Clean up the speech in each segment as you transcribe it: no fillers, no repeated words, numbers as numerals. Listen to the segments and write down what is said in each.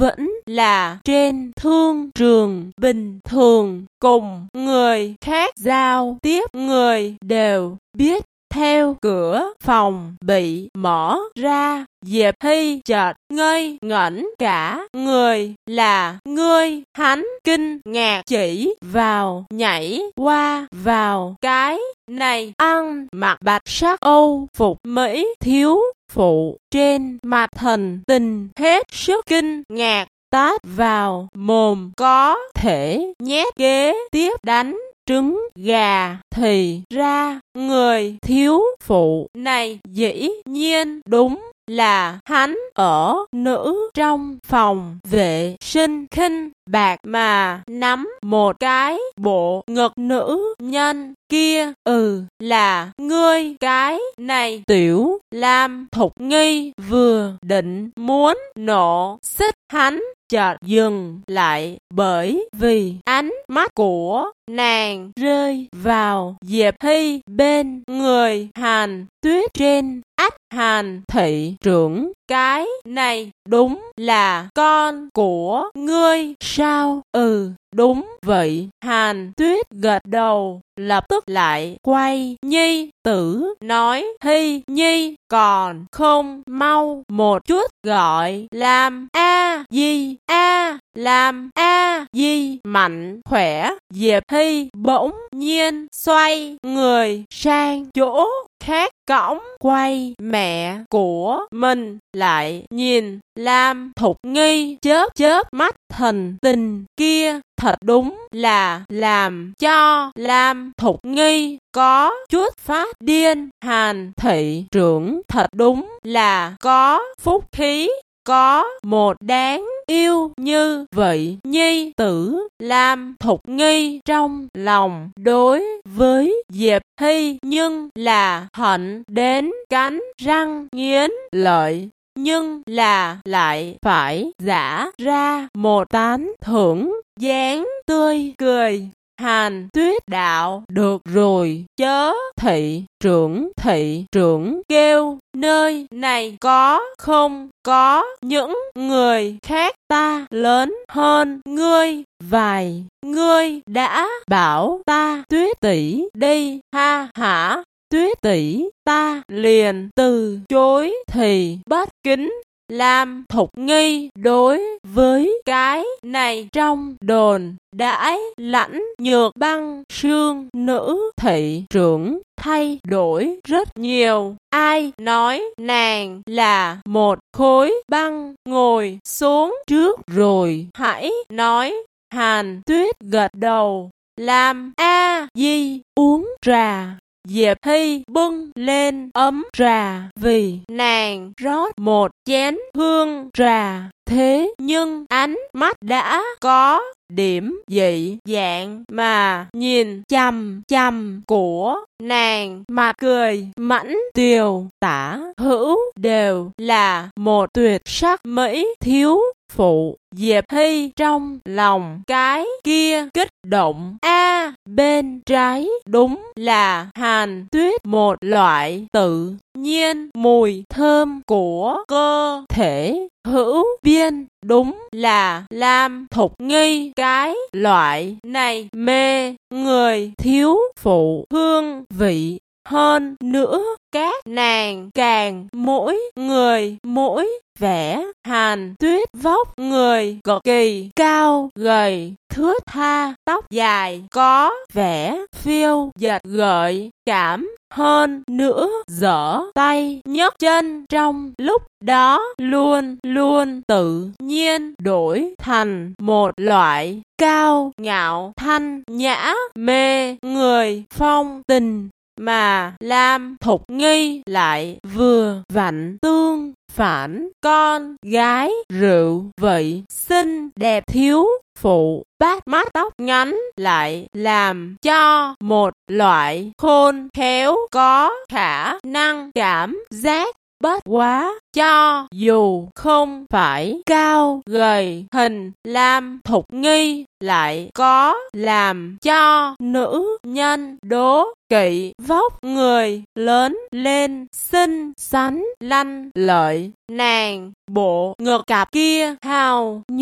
vẫn là trên thương trường bình thường, cùng người khác giao tiếp người đều biết. Theo cửa phòng bị mở ra, Diệp Hy chợt ngây ngẩn cả người là ngươi. Hắn kinh ngạc chỉ vào nhảy qua vào cái này ăn mặc bạch sắc Âu phục Mỹ thiếu phụ, trên mặt thần tình hết sức kinh ngạc. Tát vào mồm có thể nhét kế tiếp đánh trứng gà thì ra người thiếu phụ này dĩ nhiên đúng là hắn ở nữ trong phòng vệ sinh khinh bạc mà nắm một cái bộ ngực nữ nhân kia. Là ngươi. Cái này Tiểu Lam Thục Nghi vừa định muốn nổ xích, hắn chợt dừng lại, bởi vì ánh mắt của nàng rơi vào Diệp Hy bên người Hàn Tuyết trên. Ách, Hàn thị trưởng, cái này đúng là con của ngươi sao? Đúng vậy. Hàn Tuyết gật đầu, lập tức lại quay nhi tử nói, Hy nhi còn không mau một chút gọi Lam A Di Lam A Di mạnh khỏe. Diệp Hy bỗng nhiên xoay người sang chỗ khác, cõng quay mẹ của mình lại, nhìn Lam Thục Nghi chớp chớp mắt thần tình kia, thật đúng là làm cho Lam Thục Nghi có chút phát điên. Hàn thị trưởng thật đúng là có phúc khí, có một đáng yêu như vậy nhi tử. Lam Thục Nghi trong lòng đối với Diệp Hy nhưng là hận đến cắn răng nghiến lợi, nhưng là lại phải giả ra một tán thưởng dáng tươi cười. Hàn Tuyết đạo, được rồi, chớ thị trưởng kêu, nơi này không có những người khác, ta lớn hơn ngươi vài, ngươi đã bảo ta Tuyết tỷ đi, ha hả. Tuyết tỷ, ta liền từ chối thì bất kính. Lam Thục Nghi đối với cái này trong đồn đãi lãnh nhược băng xương nữ thị trưởng thay đổi rất nhiều. Ai nói nàng là một khối băng, ngồi xuống trước rồi hãy nói. Hàn Tuyết gật đầu. Lam A Di uống trà. Diệp Hy bưng lên ấm trà vì nàng rót một chén hương trà, thế nhưng ánh mắt đã có điểm dị dạng mà nhìn chằm chằm của nàng, mà cười mãnh tiều tả hữu đều là một tuyệt sắc mỹ thiếu phụ. Diệp Hy trong lòng cái kia kích động. Bên trái đúng là Hàn Tuyết một loại tự nhiên mùi thơm của cơ thể, hữu biên đúng là Lam Thục Nghi cái loại này mê người thiếu phụ hương vị. Hơn nữa các nàng càng mỗi người mỗi vẻ. Hàn Tuyết vóc người cực kỳ cao gầy, thướt tha, tóc dài có vẻ phiêu dật gợi cảm, hơn nữa giở tay nhấc chân trong lúc đó luôn luôn tự nhiên đổi thành một loại cao ngạo thanh nhã mê người phong tình, mà Lam Thục Nghi lại vừa vặn tương phản, con gái rượu vậy xinh đẹp thiếu phụ, bắt mắt tóc ngắn lại làm cho một loại khôn khéo có khả năng cảm giác. Bất quá, cho dù không phải cao gầy, hình Lam Thục Nghi lại có làm cho nữ nhân đố kỵ. Vóc người lớn lên xinh xắn lanh lợi, nàng bộ ngực cặp kia hào nhoáng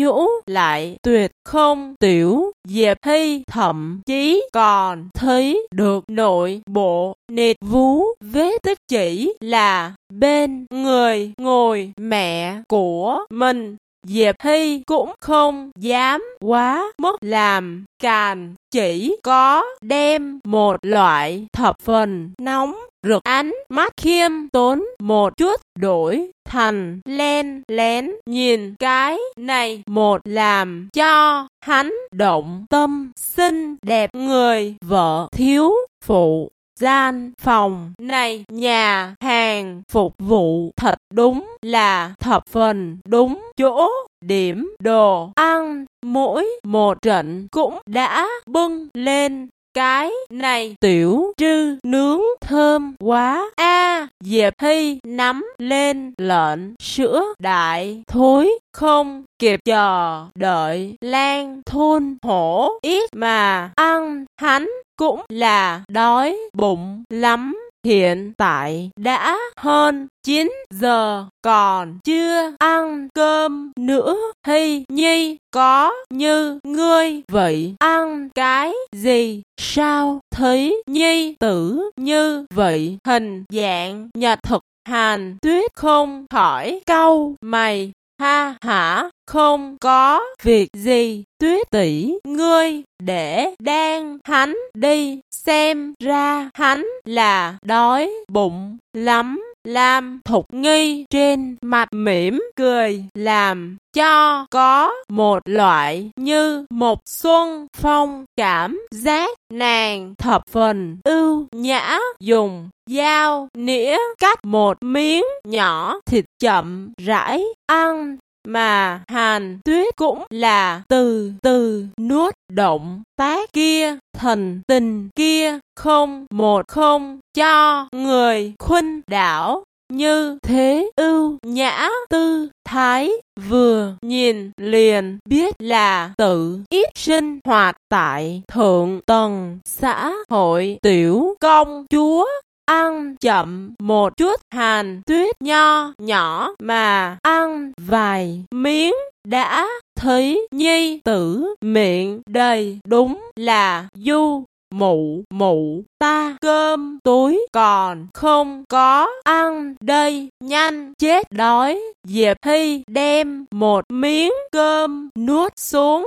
nhũ lại tuyệt không. Tiểu Diệp Hy thậm chí còn thấy được nội bộ nịt vú vết tích chỉ là bên người ngồi mẹ của mình. Diệp Hy cũng không dám quá mức làm càn, chỉ có đem một loại thập phần nóng rực ánh mắt khiêm tốn một chút đổi thành len lén nhìn cái này một làm cho hắn động tâm. Xinh đẹp người vợ thiếu phụ gian phòng này nhà hàng phục vụ thật đúng là thập phần đúng chỗ. Điểm đồ ăn mỗi một trận cũng đã bưng lên. Cái này tiểu trư nướng thơm quá a. Diệp Hy nắm lên lợn sữa đại thối, không kịp chờ đợi Lan thôn hổ ít mà ăn. Hắn cũng là đói bụng lắm. Hiện tại đã hơn 9 giờ còn chưa ăn cơm nữa. Hy nhi, có như ngươi vậy ăn cái gì? Sao thấy nhi tử như vậy hình dạng nhật thực? Hàn Tuyết không khỏi cau mày. Ha hả, không có việc gì Tuyết tỷ, ngươi để đang hắn đi, xem ra hắn là đói bụng lắm. Lam Thục Nghi trên mặt mỉm cười, làm cho có một loại như một xuân phong cảm giác. Nàng thập phần ưu nhã, dùng dao nĩa cắt một miếng nhỏ thịt chậm rãi ăn, mà Hàn Tuyết cũng là từ từ nuốt. Động tác kia, thần tình kia, không một không cho người khuynh đảo. Như thế ưu nhã tư thái, vừa nhìn liền biết là tự ít sinh hoạt tại thượng tầng xã hội tiểu công chúa. Ăn chậm một chút, Hàn Tuyết nho nhỏ mà ăn vài miếng đã thấy nhi tử miệng đầy, đúng là du mụ mụ ta cơm tối còn không có ăn đây, nhanh chết đói. Diệp Hy đem một miếng cơm nuốt xuống,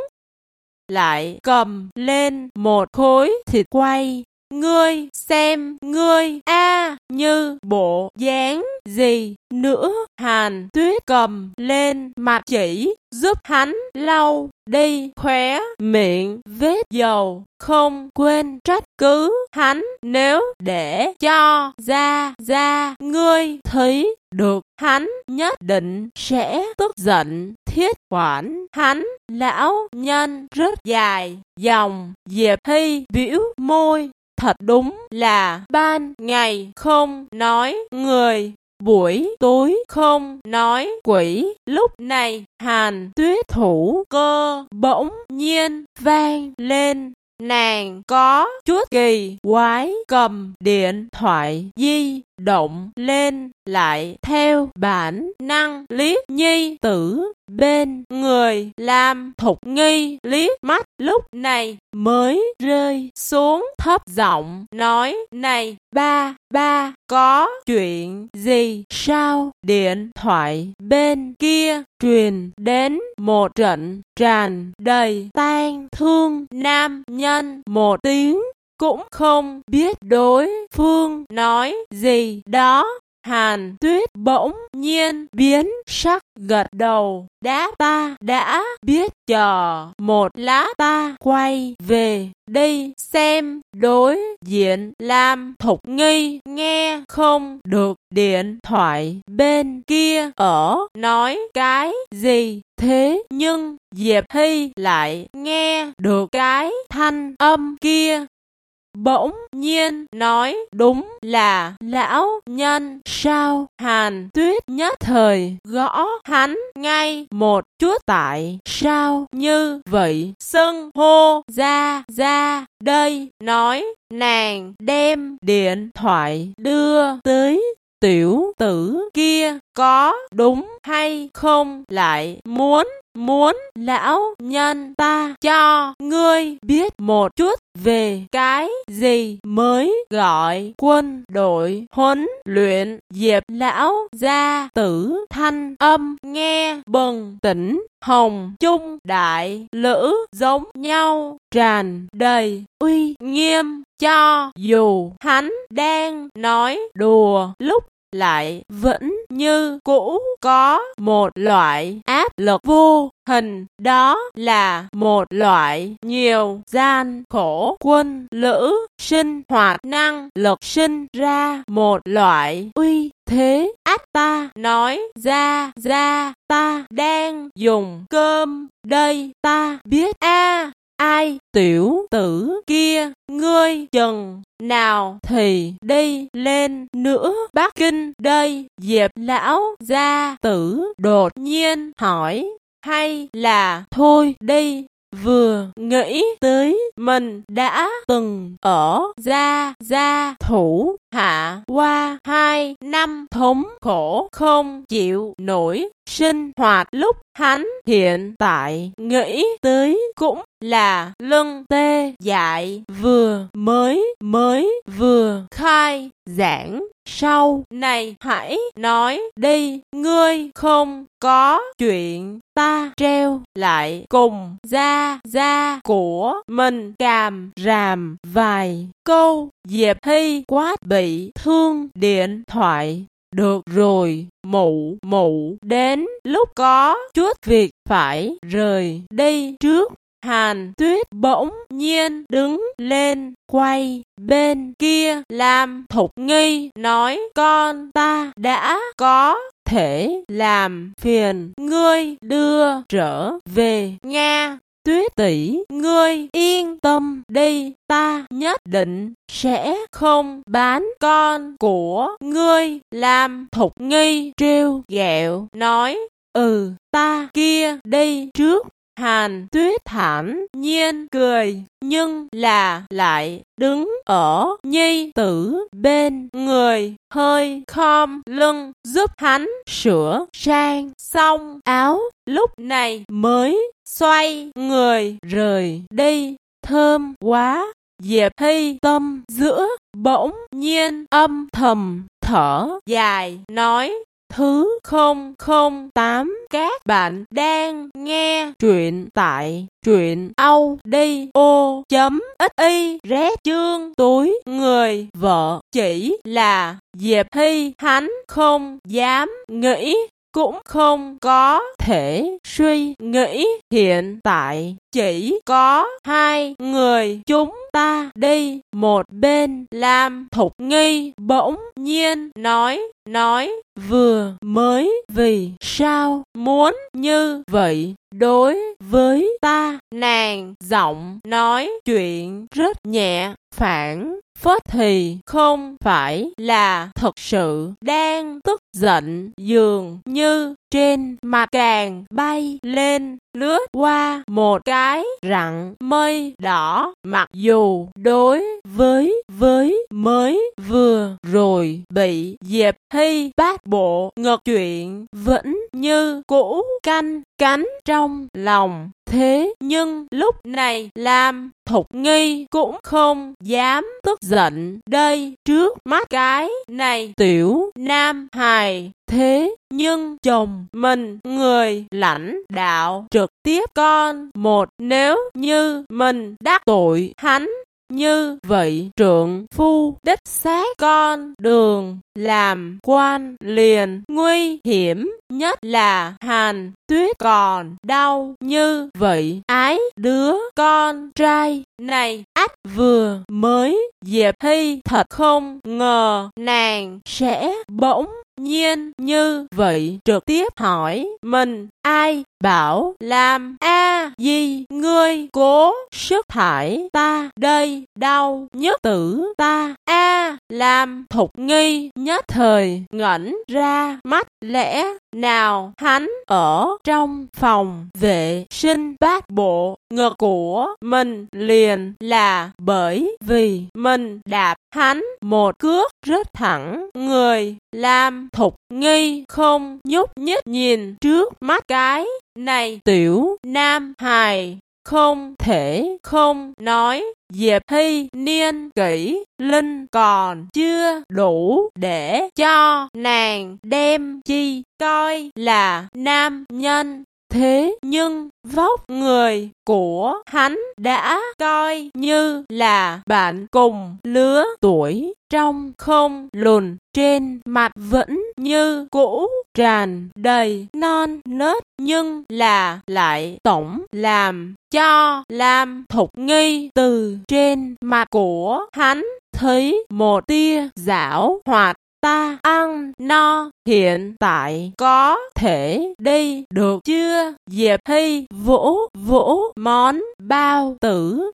lại cầm lên một khối thịt quay. Ngươi xem ngươi a, như bộ dáng gì nữa? Hàn Tuyết cầm lên mặt chỉ giúp hắn lau đi khóe miệng vết dầu, không quên trách cứ hắn. Nếu để cho ra ngươi thấy được, hắn nhất định sẽ tức giận. Thiết quản hắn lão nhân rất dài dòng. Diệp Hy bĩu môi, thật đúng là ban ngày không nói người, buổi tối không nói quỷ. Lúc này Hàn Tuyết thủ cơ bỗng nhiên vang lên. Nàng có chút kỳ quái, cầm điện thoại di động lên, lại theo bản năng liếc nhi tử bên người. Lam Thục Nghi liếc mắt, lúc này mới rơi xuống, thấp giọng nói, này ba, có chuyện gì sao? Điện thoại bên kia truyền đến một trận tràn đầy tang thương. Nam nhân một tiếng cũng không biết đối phương nói gì đó. Hàn Tuyết bỗng nhiên biến sắc, gật đầu, ta đã biết, chờ một lát ta quay về đi xem. Đối diện Lam Thục Nghi nghe không được điện thoại bên kia ở nói cái gì, thế nhưng Diệp Hy lại nghe được cái thanh âm kia. Bỗng nhiên nói, đúng là lão nhân sao? Hàn Tuyết nhất thời gõ hắn ngay một chút, tại sao như vậy xưng hô ra đây? Nói nàng đem điện thoại đưa tới tiểu tử kia, có đúng hay không, lại muốn lão nhân ta cho ngươi biết một chút về cái gì mới gọi quân đội huấn luyện. Diệp lão gia tử thanh âm nghe bừng tỉnh, hồng chung đại lữ giống nhau, tràn đầy uy nghiêm, cho dù hắn đang nói đùa, lúc lại vẫn như cũ có một loại áp lực vô hình, đó là một loại nhiều gian khổ quân lữ sinh hoạt năng lực sinh ra một loại uy thế. Ta nói ra ta đang dùng cơm đây, ta biết ai tiểu tử kia ngươi chừng nào thì đi lên nữa Bắc Kinh đây. Diệp lão gia tử đột nhiên hỏi, hay là thôi đi, vừa nghĩ tới mình đã từng ở gia thủ hạ qua 2 năm thống khổ không chịu nổi sinh hoạt, lúc hắn hiện tại nghĩ tới cũng là lưng tê dại, vừa khai giảng. Sau này hãy nói đi, ngươi không có chuyện ta treo lại cùng gia của mình càm ràm vài câu. Diệp Hy quát bị thương điện thoại. Được rồi, mụ đến lúc có chút việc phải rời đi trước. Hàn Tuyết bỗng nhiên đứng lên, quay bên kia Lam Thục Nghi nói, con ta đã có thể làm phiền ngươi đưa trở về Nga. Tuyết tỷ, ngươi yên tâm đi, ta nhất định sẽ không bán con của ngươi. Lam Thục Nghi trêu ghẹo nói, ta kia đi trước. Hàn Tuyết thản nhiên cười, nhưng là lại đứng ở nhi tử bên người, hơi khom lưng giúp hắn sửa sang xong áo, lúc này mới xoay người rời đi. Thơm quá! Diệp Hy tâm giữa bỗng nhiên âm thầm thở dài nói, Thứ 008. Các bạn đang nghe truyện tại truyệnaudio.fiz. Chương Túi Người Vợ. Chỉ là Diệp Hy hắn không dám nghĩ, cũng không có thể suy nghĩ, hiện tại chỉ có hai người chúng ta đi. Một bên Lam Thục Nghi bỗng nhiên nói vừa mới vì sao muốn như vậy đối với ta. Nàng giọng nói chuyện rất nhẹ, phảng phất thì không phải là thật sự đang tức giận, dường như trên mặt càng bay lên lướt qua một cái rặng mây đỏ. Mặc dù đối với mới vừa rồi bị Diệp Hy bắt bộ ngược, chuyện vẫn như cũ canh cánh trong lòng, thế nhưng lúc này Lam Thục Nghi cũng không dám tức giận đây, trước mắt cái này tiểu nam hài. Thế nhưng chồng mình người lãnh đạo trực tiếp con một, nếu như mình đắc tội hắn như vậy, trượng phu đích xác con đường làm quan liền nguy hiểm, nhất là Hàn Tuyết còn đau như vậy. Ái đứa con trai này vừa mới Diệp Hy thật không ngờ nàng sẽ bỗng nhiên như vậy trực tiếp hỏi mình. Ai bảo làm gì ngươi cố sức thải ta đây, đau nhất tử ta Làm Thục Nghi nhất thời ngẩn ra, mắt lẽ nào hắn ở trong phòng vệ sinh bát bộ ngực của mình liền là bởi vì mình đạp hắn một cước rất thẳng người. Lam Thục Nghi không nhúc nhích nhìn trước mắt cái này tiểu nam hài, không thể không nói Diệp Hy niên kỷ linh còn chưa đủ để cho nàng đem chi coi là nam nhân. Thế nhưng vóc người của hắn đã coi như là bạn cùng lứa tuổi, trông không lùn, trên mặt vẫn như cũ tràn đầy non nớt, nhưng là lại tổng làm cho Lam Thục Nghi từ trên mặt của hắn thấy một tia giảo hoạt. Ta ăn no hiện tại có thể đi được chưa? Diệp Hy vỗ vỗ món bao tử.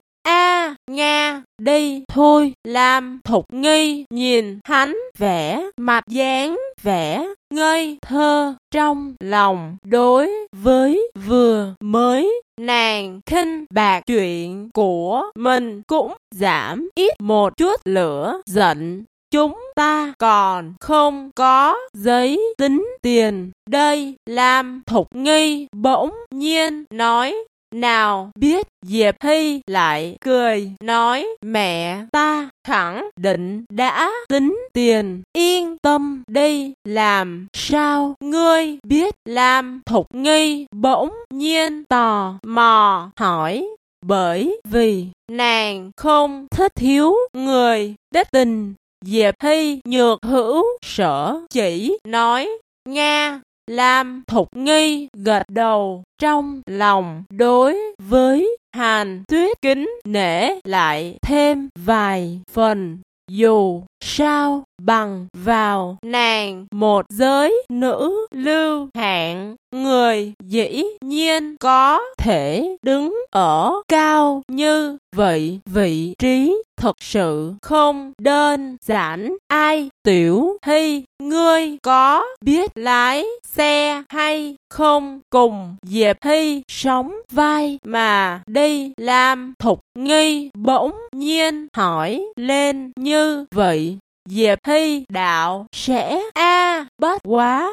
Nga, đi thôi. Lam Thục Nghi nhìn hắn vẻ mặt dáng vẻ ngây thơ trong lòng, đối với vừa mới nàng khinh bạc chuyện của mình cũng giảm ít một chút lửa giận. Chúng ta còn không có giấy tính tiền đây. Lam Thục Nghi bỗng nhiên nói. Nào biết Diệp Hy lại cười nói, mẹ ta khẳng định đã tính tiền, yên tâm đi. Làm sao ngươi biết? Lam Thục Nghi bỗng nhiên tò mò hỏi. Bởi vì nàng không thích thiếu người đích tình. Diệp Hy nhược hữu sở chỉ nói. Nga. Lam Thục Nghi gật đầu, trong lòng đối với Hàn Tuyết kính nể lại thêm vài phần. Dù sao bằng vào nàng một giới nữ lưu hạng người dĩ nhiên có thể đứng ở cao như vậy, vị trí thật sự không đơn giản. Ai? Tiểu Hy, ngươi có biết lái xe hay không? Cùng Diệp Hy sóng vai mà đi. Lam Thục Nghi bỗng nhiên hỏi lên như vậy. Diệp Hy đạo sẽ bất quá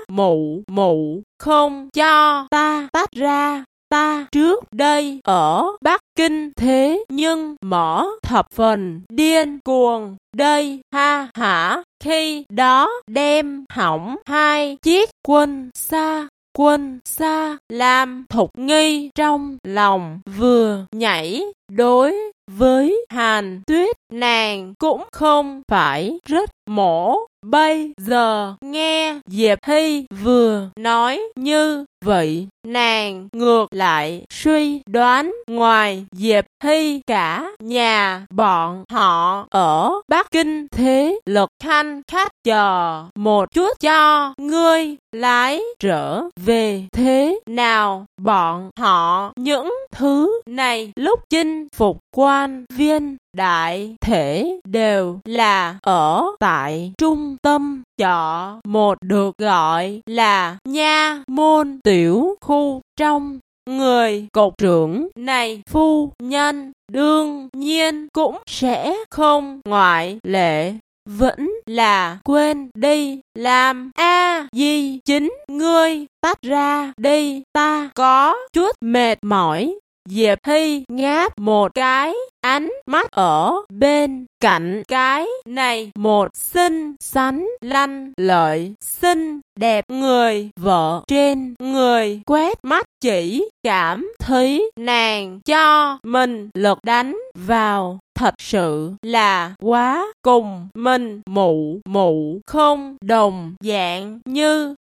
mụ không cho ta tách ra. Ta trước đây ở Bắc Kinh thế nhưng mở thập phần điên cuồng đây, ha hả. Khi đó đem hỏng 2 chiếc quân xa. Lam Thục Nghi trong lòng vừa nhảy. Đối với Hàn Tuyết nàng cũng không phải rất mổ. Bây giờ nghe Diệp Hy vừa nói như vậy, nàng ngược lại suy đoán ngoài Diệp Hy cả nhà bọn họ ở Bắc Kinh thế lực khanh khách chờ một chút cho ngươi lái trở về thế nào. Bọn họ những thứ này lúc chinh phục quan viên đại thể đều là ở tại trung tâm chợ một được gọi là nha môn tiểu khu. Trong người cục trưởng này phu nhân đương nhiên cũng sẽ không ngoại lệ. Vẫn là quên đi. Làm gì chính ngươi tách ra đi, ta có chút mệt mỏi. Diệp Hy ngáp một cái, ánh mắt ở bên cạnh cái này một xinh xắn lanh lợi xinh đẹp người vợ trên người quét mắt, chỉ cảm thấy nàng cho mình lực đánh vào thật sự là quá cùng mình mụ không đồng dạng như